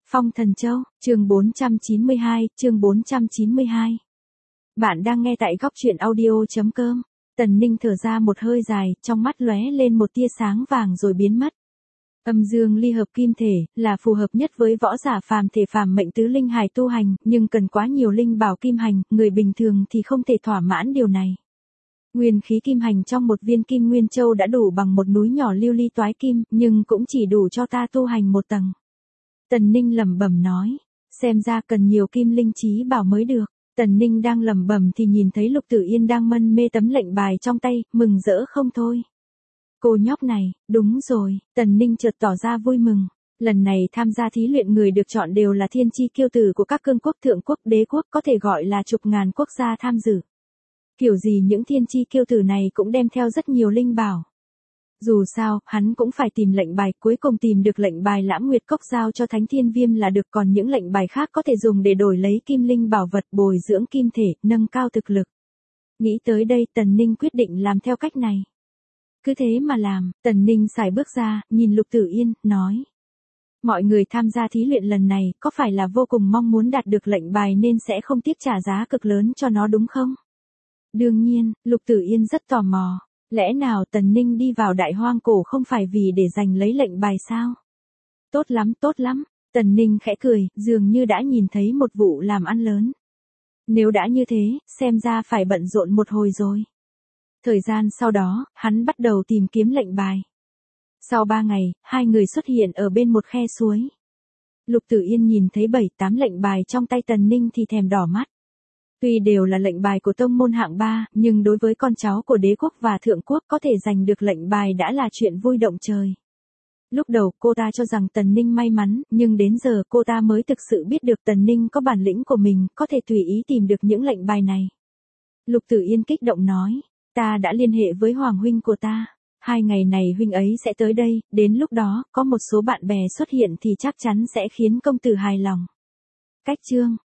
Phong Thần Châu, chương 492, chương 492. Bạn đang nghe tại góc truyện audio.com. Tần Ninh thở ra một hơi dài, trong mắt lóe lên một tia sáng vàng rồi biến mất. Âm dương ly hợp kim thể, là phù hợp nhất với võ giả phàm thể phàm mệnh tứ linh hài tu hành, nhưng cần quá nhiều linh bảo kim hành, người bình thường thì không thể thỏa mãn điều này. Nguyên khí kim hành trong một viên kim nguyên châu đã đủ bằng một núi nhỏ lưu ly toái kim, nhưng cũng chỉ đủ cho ta tu hành một tầng. Tần Ninh lẩm bẩm nói, xem ra cần nhiều kim linh trí bảo mới được. Tần Ninh đang lẩm bẩm thì nhìn thấy Lục Tử Yên đang mân mê tấm lệnh bài trong tay, mừng rỡ không thôi. Cô nhóc này, đúng rồi, Tần Ninh chợt tỏ ra vui mừng. Lần này tham gia thí luyện người được chọn đều là thiên chi kiêu tử của các cương quốc, thượng quốc, đế quốc, có thể gọi là chục ngàn quốc gia tham dự. Kiểu gì những thiên chi kiêu tử này cũng đem theo rất nhiều linh bảo. Dù sao, hắn cũng phải tìm lệnh bài, cuối cùng tìm được lệnh bài Lãm Nguyệt Cốc giao cho Thánh Thiên Viêm là được, còn những lệnh bài khác có thể dùng để đổi lấy kim linh bảo vật, bồi dưỡng kim thể, nâng cao thực lực. Nghĩ tới đây, Tần Ninh quyết định làm theo cách này. Cứ thế mà làm, Tần Ninh sải bước ra, nhìn Lục Tử Yên, nói. Mọi người tham gia thí luyện lần này, có phải là vô cùng mong muốn đạt được lệnh bài nên sẽ không tiếc trả giá cực lớn cho nó đúng không? Đương nhiên, Lục Tử Yên rất tò mò. Lẽ nào Tần Ninh đi vào Đại Hoang Cổ không phải vì để giành lấy lệnh bài sao? Tốt lắm, Tần Ninh khẽ cười, dường như đã nhìn thấy một vụ làm ăn lớn. Nếu đã như thế, xem ra phải bận rộn một hồi rồi. Thời gian sau đó, hắn bắt đầu tìm kiếm lệnh bài. Sau 3 ngày, hai người xuất hiện ở bên một khe suối. Lục Tử Yên nhìn thấy 7-8 lệnh bài trong tay Tần Ninh thì thèm đỏ mắt. Tuy đều là lệnh bài của tông môn hạng 3, nhưng đối với con cháu của đế quốc và thượng quốc có thể giành được lệnh bài đã là chuyện vui động trời. Lúc đầu cô ta cho rằng Tần Ninh may mắn, nhưng đến giờ cô ta mới thực sự biết được Tần Ninh có bản lĩnh của mình, có thể tùy ý tìm được những lệnh bài này. Lục Tử Yên kích động nói, ta đã liên hệ với Hoàng huynh của ta. 2 ngày này huynh ấy sẽ tới đây, đến lúc đó, có một số bạn bè xuất hiện thì chắc chắn sẽ khiến công tử hài lòng. Cách chương